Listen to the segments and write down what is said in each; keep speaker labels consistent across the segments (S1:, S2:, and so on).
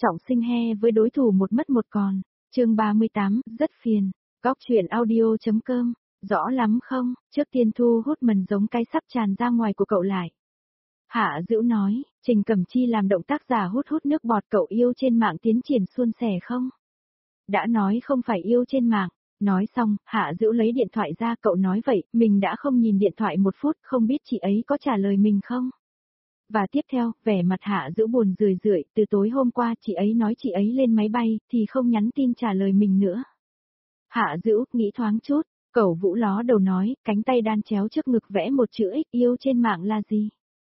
S1: Trọng Sinh he với đối thủ một mất một còn. Chương 38, rất phiền. Góc truyện audio.com. Rõ lắm không, trước tiên thu hút mần giống cái sắp tràn ra ngoài của cậu lại. Hạ Dữu nói, Trình Cẩm Chi làm động tác giả hút hút nước bọt, cậu yêu trên mạng tiến triển suôn sẻ không? Đã nói không phải yêu trên mạng. Nói xong, Hạ Dữu lấy điện thoại ra, cậu nói vậy, mình đã không nhìn điện thoại một phút, không biết chị ấy có trả lời mình không? Và tiếp theo, vẻ mặt Hạ Dữu buồn rười rượi, từ tối hôm qua chị ấy nói chị ấy lên máy bay, thì không nhắn tin trả lời mình nữa. Hạ Dữu, nghĩ thoáng chút, Cẩu Vũ ló đầu nói, cánh tay đan chéo trước ngực vẽ một chữ X, yêu trên mạng là gì?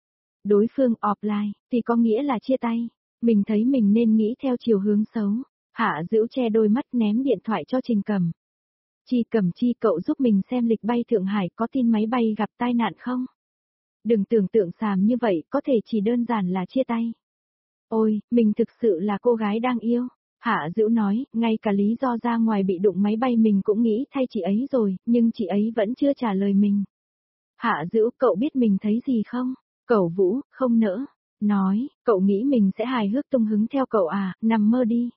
S1: Đối phương offline, thì có nghĩa là chia tay. Mình thấy mình nên nghĩ theo chiều hướng xấu. Hạ Dữu che đôi mắt ném điện thoại cho Trình Cẩm. Cẩm Chi, cậu giúp mình xem lịch bay Thượng Hải, có tin máy bay gặp tai nạn không? Đừng tưởng tượng xàm như vậy, có thể chỉ đơn giản là chia tay. Ôi, mình thực sự là cô gái đang yêu. Hạ Dữu nói, ngay cả lý do ra ngoài bị đụng máy bay mình cũng nghĩ thay chị ấy rồi, nhưng chị ấy vẫn chưa trả lời mình. Hạ Dữu, cậu biết mình thấy gì không? Cẩu Vũ, không nỡ. Nói, cậu nghĩ mình sẽ hài hước tung hứng theo cậu à, nằm mơ đi.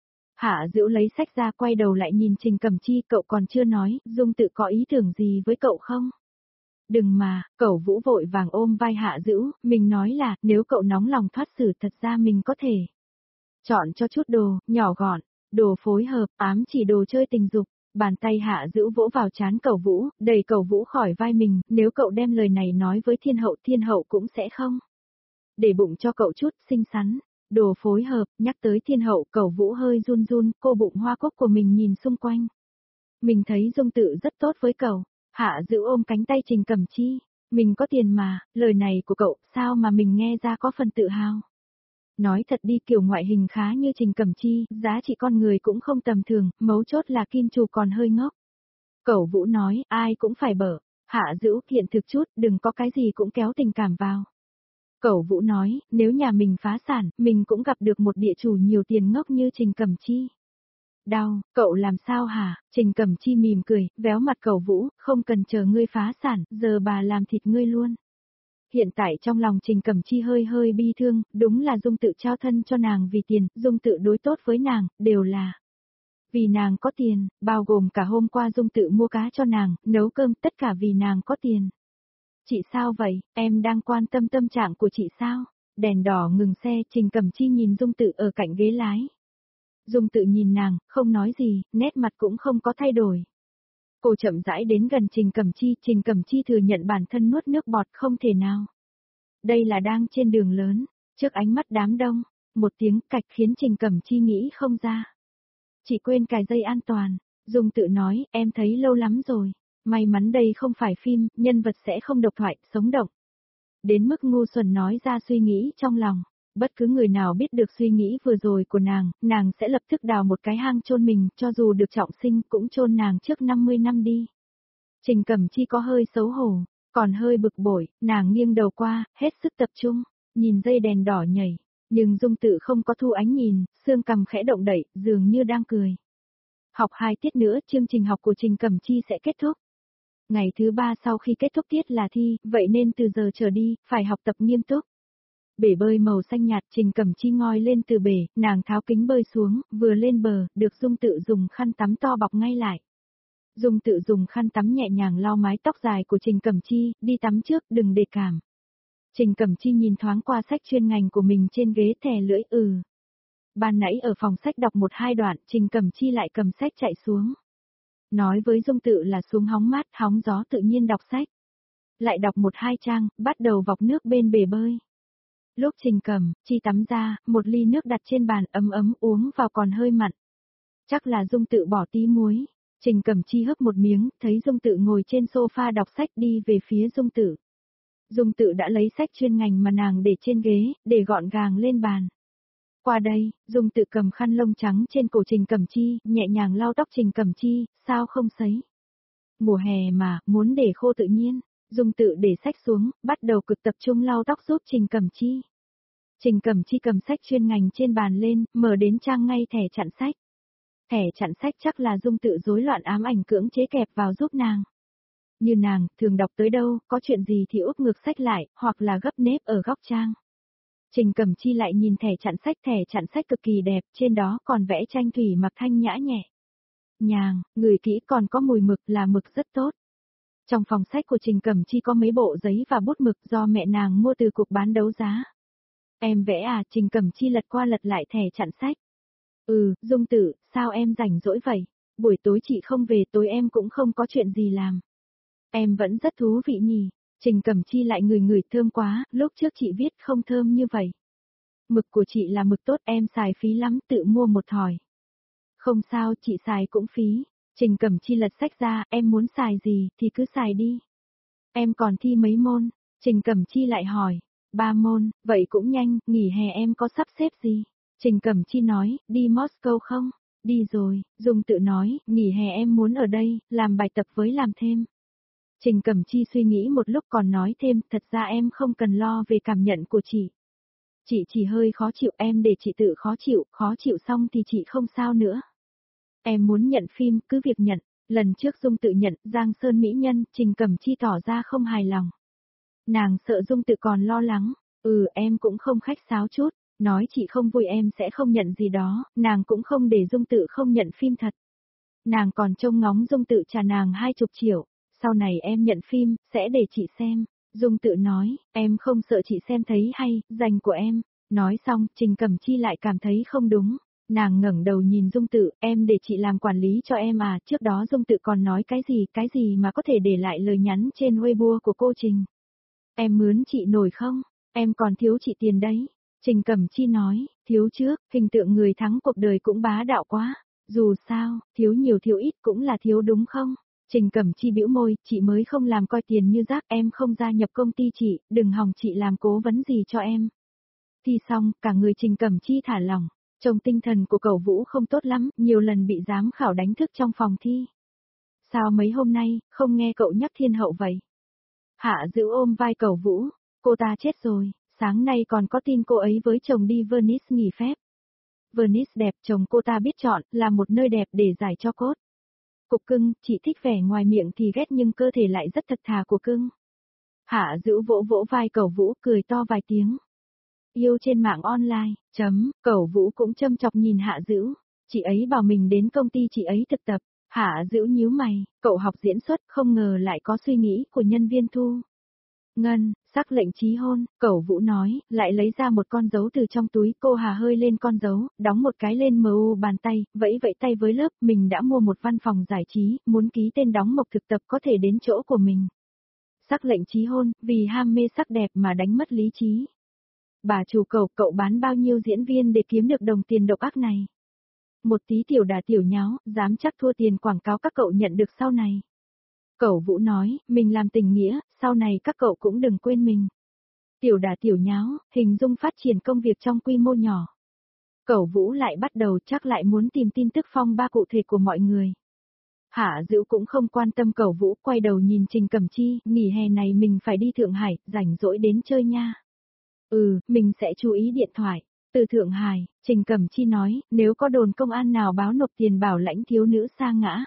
S1: Hạ Dữu lấy sách ra, quay đầu lại nhìn Trình Cẩm Chi, cậu còn chưa nói, Dung tự có ý tưởng gì với cậu không? Đừng mà, Cẩu Vũ vội vàng ôm vai Hạ Dữu, mình nói là, nếu cậu nóng lòng thoát xử thật ra mình có thể chọn cho chút đồ, nhỏ gọn, đồ phối hợp, ám chỉ đồ chơi tình dục. Bàn tay Hạ Dữu vỗ vào trán Cẩu Vũ, đẩy Cẩu Vũ khỏi vai mình, nếu cậu đem lời này nói với Thiên Hậu cũng sẽ không để bụng cho cậu chút, xinh xắn. Đồ phối hợp, nhắc tới Thiên Hậu, Cẩu Vũ hơi run run, cô bụng hoa cúc của mình nhìn xung quanh. Mình thấy Dung tự rất tốt với cậu. Hạ Dữu ôm cánh tay Trình Cẩm Chi. Mình có tiền mà, lời này của cậu, sao mà mình nghe ra có phần tự hào. Nói thật đi, kiểu ngoại hình khá như Trình Cẩm Chi, giá trị con người cũng không tầm thường, mấu chốt là Kim Chủ còn hơi ngốc. Cẩu Vũ nói, ai cũng phải bở. Hạ Dữu, hiện thực chút, đừng có cái gì cũng kéo tình cảm vào. Cẩu Vũ nói, nếu nhà mình phá sản, mình cũng gặp được một địa chủ nhiều tiền ngốc như Trình Cẩm Chi. Đau, cậu làm sao hả? Trình Cẩm Chi mỉm cười, véo mặt Cẩu Vũ, không cần chờ ngươi phá sản, giờ bà làm thịt ngươi luôn. Hiện tại trong lòng Trình Cẩm Chi hơi bi thương, đúng là Dung tự trao thân cho nàng vì tiền, Dung tự đối tốt với nàng, đều là vì nàng có tiền, bao gồm cả hôm qua Dung tự mua cá cho nàng, nấu cơm, tất cả vì nàng có tiền. Chị sao vậy, em đang quan tâm tâm trạng của chị sao? Đèn đỏ ngừng xe, Trình Cẩm Chi nhìn Dung tự ở cạnh ghế lái. Dung tự nhìn nàng, không nói gì, nét mặt cũng không có thay đổi. Cô chậm rãi đến gần Trình Cẩm Chi thừa nhận bản thân nuốt nước bọt, không thể nào. Đây là đang trên đường lớn, trước ánh mắt đám đông, một tiếng cạch khiến Trình Cẩm Chi nghĩ không ra. Chị quên cài dây an toàn, Dung tự nói, em thấy lâu lắm rồi, may mắn đây không phải phim, nhân vật sẽ không độc thoại, sống động. Đến mức ngu xuẩn nói ra suy nghĩ trong lòng. Bất cứ người nào biết được suy nghĩ vừa rồi của nàng sẽ lập tức đào một cái hang chôn mình, cho dù được Trọng Sinh cũng chôn nàng trước 50 năm đi. Trình Cẩm Chi có hơi xấu hổ, còn hơi bực bội, nàng nghiêng đầu qua, hết sức tập trung, nhìn dây đèn đỏ nhảy, nhưng Dung tự không có thu ánh nhìn, xương cằm khẽ động đậy, dường như đang cười. Học 2 tiết nữa, chương trình học của Trình Cẩm Chi sẽ kết thúc. Ngày thứ 3 sau khi kết thúc tiết là thi, vậy nên từ giờ trở đi, phải học tập nghiêm túc. Bể bơi màu xanh nhạt, Trình Cẩm Chi ngoi lên từ bể, nàng tháo kính bơi xuống, vừa lên bờ, được Dung tự dùng khăn tắm to bọc ngay lại. Dung tự dùng khăn tắm nhẹ nhàng lau mái tóc dài của Trình Cẩm Chi, đi tắm trước, đừng để cảm. Trình Cẩm Chi nhìn thoáng qua sách chuyên ngành của mình trên ghế, thè lưỡi, Ban nãy ở phòng sách đọc 1-2 đoạn, Trình Cẩm Chi lại cầm sách chạy xuống. Nói với Dung tự là xuống hóng mát, hóng gió tự nhiên đọc sách. Lại đọc 1-2 trang, bắt đầu vọc nước bên bể bơi. Lúc Trình Cẩm Chi tắm ra, một ly nước đặt trên bàn, ấm ấm, uống vào còn hơi mặn. Chắc là Dung tự bỏ tí muối. Trình Cẩm Chi hớp một miếng, thấy Dung tự ngồi trên sofa đọc sách, đi về phía Dung tự. Dung tự đã lấy sách chuyên ngành mà nàng để trên ghế, để gọn gàng lên bàn. Qua đây, Dung tự cầm khăn lông trắng trên cổ Trình Cẩm Chi, nhẹ nhàng lau tóc Trình Cẩm Chi, sao không sấy? Mùa hè mà, muốn để khô tự nhiên. Dung tự để sách xuống, bắt đầu cực tập trung lau tóc giúp Trình Cẩm Chi. Trình Cẩm Chi cầm sách chuyên ngành trên bàn lên, mở đến trang ngay thẻ chặn sách. Thẻ chặn sách chắc là Dung tự rối loạn ám ảnh cưỡng chế kẹp vào giúp nàng. Như nàng, thường đọc tới đâu, có chuyện gì thì úp ngược sách lại, hoặc là gấp nếp ở góc trang. Trình Cẩm Chi lại nhìn thẻ chặn sách cực kỳ đẹp, trên đó còn vẽ tranh thủy mặc thanh nhã nhẹ. Nhàng, ngửi kỹ còn có mùi mực là mực rất tốt. Trong phòng sách của Trình Cẩm Chi có mấy bộ giấy và bút mực do mẹ nàng mua từ cục bán đấu giá. Em vẽ à? Trình Cẩm Chi lật qua lật lại thẻ chặn sách. Dung Tử, sao em rảnh rỗi vậy? Buổi tối chị không về, tối em cũng không có chuyện gì làm. Em vẫn rất thú vị nhỉ. Trình Cẩm Chi lại ngửi thơm quá, lúc trước chị viết không thơm như vậy. Mực của chị là mực tốt, em xài phí lắm, tự mua một thỏi. Không sao, chị xài cũng phí. Trình Cẩm Chi lật sách ra, em muốn xài gì thì cứ xài đi. Em còn thi mấy môn? Trình Cẩm Chi lại hỏi. 3 môn, vậy cũng nhanh, nghỉ hè em có sắp xếp gì? Trình Cẩm Chi nói, đi Moscow không? Đi rồi, Dung Tự nói, nghỉ hè em muốn ở đây, làm bài tập với làm thêm. Trình Cẩm Chi suy nghĩ một lúc còn nói thêm, thật ra em không cần lo về cảm nhận của chị. Chị chỉ hơi khó chịu, em để chị tự khó chịu xong thì chị không sao nữa. Em muốn nhận phim, cứ việc nhận. Lần trước Dung Tự nhận, Giang Sơn mỹ nhân, Trình Cẩm Chi tỏ ra không hài lòng. Nàng sợ Dung Tự còn lo lắng, em cũng không khách sáo chút, nói chị không vui em sẽ không nhận gì đó, nàng cũng không để Dung Tự không nhận phim thật. Nàng còn trông ngóng Dung Tự trả nàng 20 triệu, sau này em nhận phim, sẽ để chị xem. Dung Tự nói, em không sợ chị xem thấy hay, dành của em. Nói xong, Trình Cẩm Chi lại cảm thấy không đúng. Nàng ngẩng đầu nhìn Dung Tự, em để chị làm quản lý cho em à, trước đó Dung Tự còn nói cái gì mà có thể để lại lời nhắn trên Weibo của cô Trình. Em mướn chị nổi không? Em còn thiếu chị tiền đấy. Trình Cẩm Chi nói, thiếu trước, hình tượng người thắng cuộc đời cũng bá đạo quá. Dù sao, thiếu nhiều thiếu ít cũng là thiếu đúng không? Trình Cẩm Chi bĩu môi, chị mới không làm coi tiền như rác, em không gia nhập công ty chị, đừng hòng chị làm cố vấn gì cho em. Thi xong, cả người Trình Cẩm Chi thả lỏng, trông tinh thần của cậu Vũ không tốt lắm, nhiều lần bị giám khảo đánh thức trong phòng thi. Sao mấy hôm nay, không nghe cậu nhắc thiên hậu vậy? Hạ Dữu ôm vai cậu Vũ, cô ta chết rồi, sáng nay còn có tin cô ấy với chồng đi Venice nghỉ phép. Venice đẹp, chồng cô ta biết chọn, là một nơi đẹp để giải cho cốt. Cục Cưng, chị thích vẻ ngoài miệng thì ghét nhưng cơ thể lại rất thật thà của Cưng. Hạ Dữu vỗ vỗ vai cậu Vũ cười to vài tiếng. Yêu trên mạng online, cậu Vũ cũng châm chọc nhìn Hạ Dữu. Chị ấy bảo mình đến công ty chị ấy thực tập. Hạ Dữu nhíu mày, cậu học diễn xuất không ngờ lại có suy nghĩ của nhân viên thu. Ngân, sắc lệnh chí hôn, cậu Vũ nói, lại lấy ra một con dấu từ trong túi, cô Hà hơi lên con dấu, đóng một cái lên MU bàn tay, vẫy tay với lớp, mình đã mua một văn phòng giải trí, muốn ký tên đóng mộc thực tập có thể đến chỗ của mình. Sắc lệnh chí hôn, vì ham mê sắc đẹp mà đánh mất lý trí. Bà chủ cậu bán bao nhiêu diễn viên để kiếm được đồng tiền độc ác này? Một tí tiểu đà tiểu nháo, dám chắc thua tiền quảng cáo các cậu nhận được sau này. Cậu Vũ nói, mình làm tình nghĩa, sau này các cậu cũng đừng quên mình. Tiểu đà tiểu nháo, hình dung phát triển công việc trong quy mô nhỏ. Cậu Vũ lại bắt đầu chắc lại muốn tìm tin tức phong ba cụ thể của mọi người. Hạ Dữu cũng không quan tâm cậu Vũ, quay đầu nhìn Trình Cẩm Chi, nghỉ hè này mình phải đi Thượng Hải, rảnh rỗi đến chơi nha. Mình sẽ chú ý điện thoại. Từ Thượng Hải, Trình Cẩm Chi nói, nếu có đồn công an nào báo nộp tiền bảo lãnh thiếu nữ sa ngã.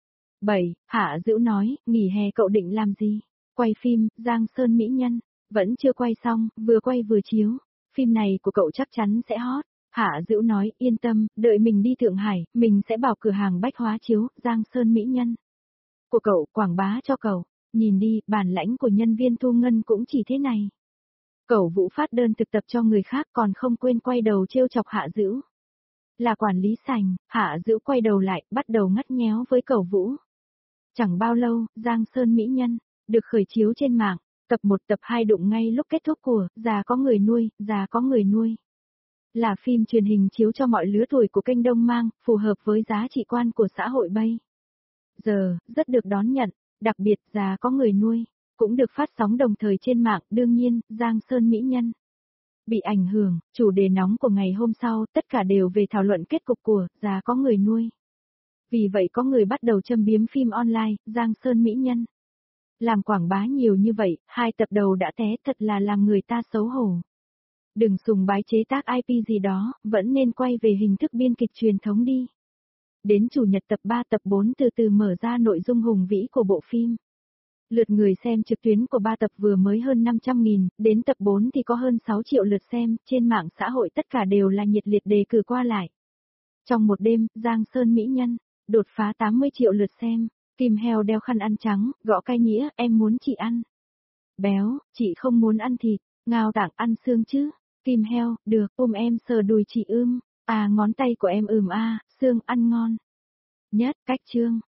S1: 7. Hạ Dữu nói, nghỉ hè cậu định làm gì? Quay phim, Giang Sơn Mỹ Nhân. Vẫn chưa quay xong, vừa quay vừa chiếu. Phim này của cậu chắc chắn sẽ hot. Hạ Dữu nói, yên tâm, đợi mình đi Thượng Hải, mình sẽ bảo cửa hàng bách hóa chiếu, Giang Sơn Mỹ Nhân. Của cậu, quảng bá cho cậu. Nhìn đi, bản lãnh của nhân viên thu ngân cũng chỉ thế này. Cậu Vũ phát đơn thực tập cho người khác còn không quên quay đầu trêu chọc Hạ Dữu. Là quản lý sành, Hạ Dữu quay đầu lại, bắt đầu ngắt nhéo với cậu Vũ. Chẳng bao lâu, Giang Sơn Mỹ Nhân, được khởi chiếu trên mạng, tập 1 tập 2 đụng ngay lúc kết thúc của, già có người nuôi, già có người nuôi. Là phim truyền hình chiếu cho mọi lứa tuổi của kênh Đông Mang, phù hợp với giá trị quan của xã hội bây giờ, rất được đón nhận, đặc biệt già có người nuôi, cũng được phát sóng đồng thời trên mạng, đương nhiên, Giang Sơn Mỹ Nhân. Bị ảnh hưởng, chủ đề nóng của ngày hôm sau, tất cả đều về thảo luận kết cục của, già có người nuôi. Vì vậy có người bắt đầu châm biếm phim online, Giang Sơn Mỹ Nhân. Làm quảng bá nhiều như vậy, 2 tập đầu đã té thật là làm người ta xấu hổ. Đừng sùng bái chế tác IP gì đó, vẫn nên quay về hình thức biên kịch truyền thống đi. Đến chủ nhật tập 3 tập 4 từ từ mở ra nội dung hùng vĩ của bộ phim. Lượt người xem trực tuyến của 3 tập vừa mới hơn 500.000, đến tập 4 thì có hơn 6 triệu lượt xem, trên mạng xã hội tất cả đều là nhiệt liệt đề cử qua lại. Trong một đêm, Giang Sơn Mỹ Nhân, đột phá 80 triệu lượt xem, Kim Heo đeo khăn ăn trắng, gõ cái nhĩa, em muốn chị ăn. Béo, chị không muốn ăn thịt, Ngao Tạng ăn xương chứ. Kim Heo, được, ôm em sờ đùi chị ưm, à ngón tay của em xương ăn ngon. Nhất, cách chương.